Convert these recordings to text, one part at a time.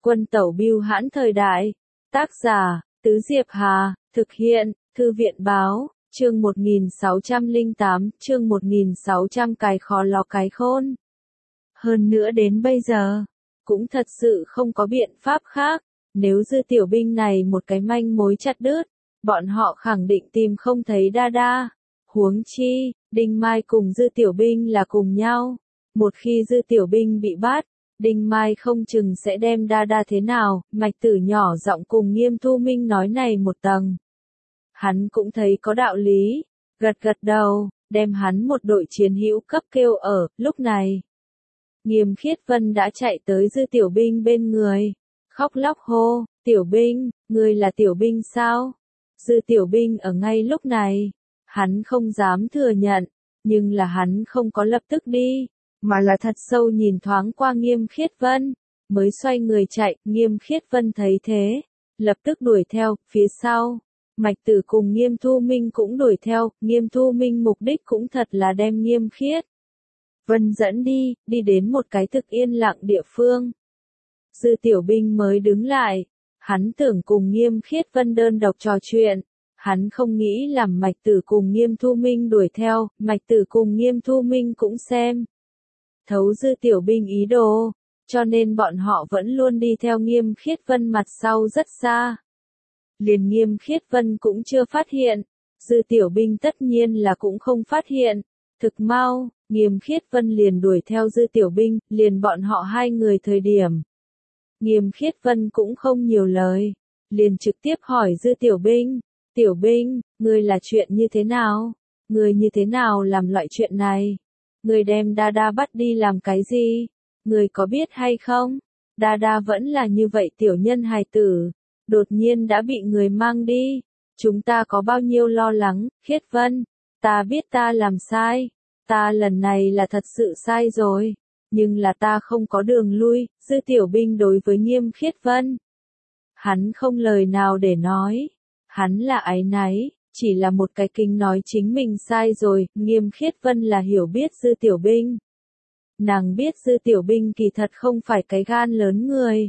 Quân tẩu bưu hãn thời đại. Tác giả, Tứ Diệp Hà, thực hiện, Thư viện báo, chương 1608, chương 1600 cái khó ló cái khôn. Hơn nữa đến bây giờ, cũng thật sự không có biện pháp khác, nếu Dư Tiểu Binh này một cái manh mối chặt đứt, bọn họ khẳng định tìm không thấy Đa Đa. Huống chi, Đinh Mai cùng Dư Tiểu Binh là cùng nhau, một khi Dư Tiểu Binh bị bắt, Đinh Mai không chừng sẽ đem Đa Đa thế nào. Mạch Tử nhỏ giọng cùng Nghiêm Thu Minh nói này một tầng. Hắn cũng thấy có đạo lý, gật gật đầu, đem hắn một đội chiến hữu cấp kêu ở. Lúc này, Nghiêm Khiết Vân đã chạy tới Dư Tiểu Binh bên người, khóc lóc hô, Tiểu Binh, ngươi là Tiểu Binh sao? Dư Tiểu Binh ở ngay lúc này, hắn không dám thừa nhận, nhưng là hắn không có lập tức đi, mà là thật sâu nhìn thoáng qua Nghiêm Khiết Vân, mới xoay người chạy. Nghiêm Khiết Vân thấy thế, lập tức đuổi theo. Phía sau, Mạch Tử cùng Nghiêm Thu Minh cũng đuổi theo. Nghiêm Thu Minh mục đích cũng thật là đem Nghiêm Khiết Vân dẫn đi đến một cái thực yên lặng địa phương. Dư Tiểu Binh mới đứng lại, hắn tưởng cùng Nghiêm Khiết Vân đơn độc trò chuyện. Hắn không nghĩ làm Mạch Tử cùng Nghiêm Thu Minh đuổi theo. Mạch Tử cùng Nghiêm Thu Minh cũng xem thấu Dư Tiểu Binh ý đồ, cho nên bọn họ vẫn luôn đi theo Nghiêm Khiết Vân mặt sau rất xa. Liền Nghiêm Khiết Vân cũng chưa phát hiện, Dư Tiểu Binh tất nhiên là cũng không phát hiện. Thực mau, Nghiêm Khiết Vân liền đuổi theo Dư Tiểu Binh, liền bọn họ hai người thời điểm. Nghiêm Khiết Vân cũng không nhiều lời, liền trực tiếp hỏi Dư Tiểu Binh, Tiểu Binh, ngươi là chuyện như thế nào? Ngươi như thế nào làm loại chuyện này? Ngươi đem Đa Đa bắt đi làm cái gì? Ngươi có biết hay không? Đa Đa vẫn là như vậy tiểu nhân hài tử, đột nhiên đã bị người mang đi. Chúng ta có bao nhiêu lo lắng. Khiết Vân, ta biết ta làm sai. Ta lần này là thật sự sai rồi. Nhưng là ta không có đường lui. Dư Tiểu Binh đối với Nghiêm Khiết Vân, hắn không lời nào để nói. Hắn là áy náy, chỉ là một cái kinh nói chính mình sai rồi. Nghiêm Khiết Vân là hiểu biết Dư Tiểu Binh. Nàng biết Dư Tiểu Binh kỳ thật không phải cái gan lớn người.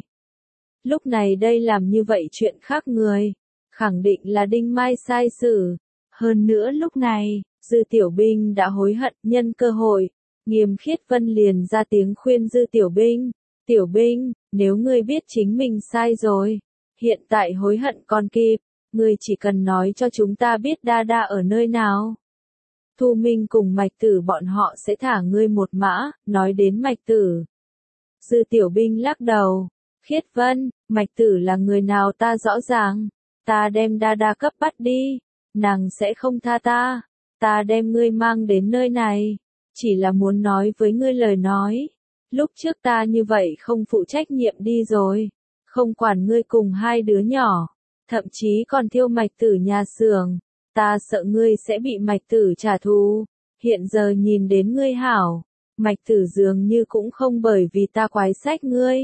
Lúc này đây làm như vậy chuyện khác người, khẳng định là Đinh Mai sai xử. Hơn nữa lúc này, Dư Tiểu Binh đã hối hận. Nhân cơ hội, Nghiêm Khiết Vân liền ra tiếng khuyên Dư Tiểu Binh. Tiểu Binh, nếu ngươi biết chính mình sai rồi, hiện tại hối hận còn kịp. Ngươi chỉ cần nói cho chúng ta biết Đa Đa ở nơi nào. Thu Minh cùng Mạch Tử bọn họ sẽ thả ngươi một mã. Nói đến Mạch Tử, Dư Tiểu Binh lắc đầu. Khiết Vân, Mạch Tử là người nào ta rõ ràng. Ta đem Đa Đa cấp bắt đi, nàng sẽ không tha ta. Ta đem ngươi mang đến nơi này, chỉ là muốn nói với ngươi lời nói. Lúc trước ta như vậy không phụ trách nhiệm đi rồi, không quản ngươi cùng hai đứa nhỏ, thậm chí còn thiêu Mạch Tử nhà xưởng. Ta sợ ngươi sẽ bị Mạch Tử trả thù. Hiện giờ nhìn đến ngươi hảo, Mạch Tử dường như cũng không bởi vì ta quái sách ngươi.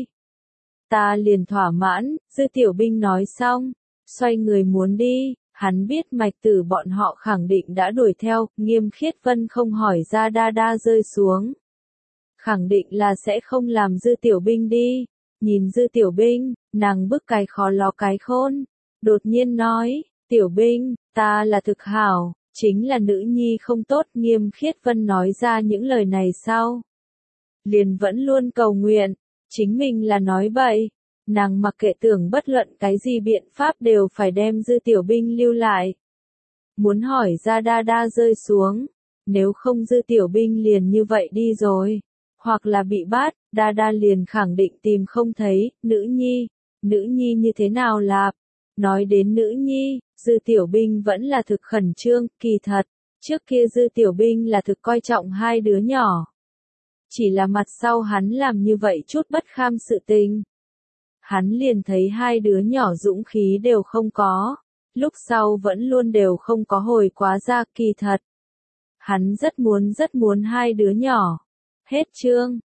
Ta liền thỏa mãn. Dư Tiểu Binh nói xong, xoay người muốn đi. Hắn biết Mạch Tử bọn họ khẳng định đã đuổi theo. Nghiêm Khiết Vân không hỏi ra Đa Đa rơi xuống, khẳng định là sẽ không làm Dư Tiểu Binh đi. Nhìn Dư Tiểu Binh, nàng bức cái khó ló cái khôn, đột nhiên nói, Tiểu Binh, ta là thực hảo, chính là nữ nhi không tốt. Nghiêm Khiết Vân nói ra những lời này sau, liền vẫn luôn cầu nguyện, chính mình là nói bậy. Nàng mặc kệ tưởng bất luận cái gì biện pháp đều phải đem Dư Tiểu Binh lưu lại. Muốn hỏi ra Đa Đa rơi xuống, nếu không Dư Tiểu Binh liền như vậy đi rồi, hoặc là bị bắt, Đa Đa liền khẳng định tìm không thấy. Nữ nhi như thế nào lạp? Nói đến nữ nhi, Dư Tiểu Binh vẫn là thực khẩn trương. Kỳ thật, trước kia Dư Tiểu Binh là thực coi trọng hai đứa nhỏ. Chỉ là mặt sau hắn làm như vậy chút bất kham sự tình, hắn liền thấy hai đứa nhỏ dũng khí đều không có, lúc sau vẫn luôn đều không có hồi quá ra. Kỳ thật, hắn rất muốn hai đứa nhỏ. Hết chương.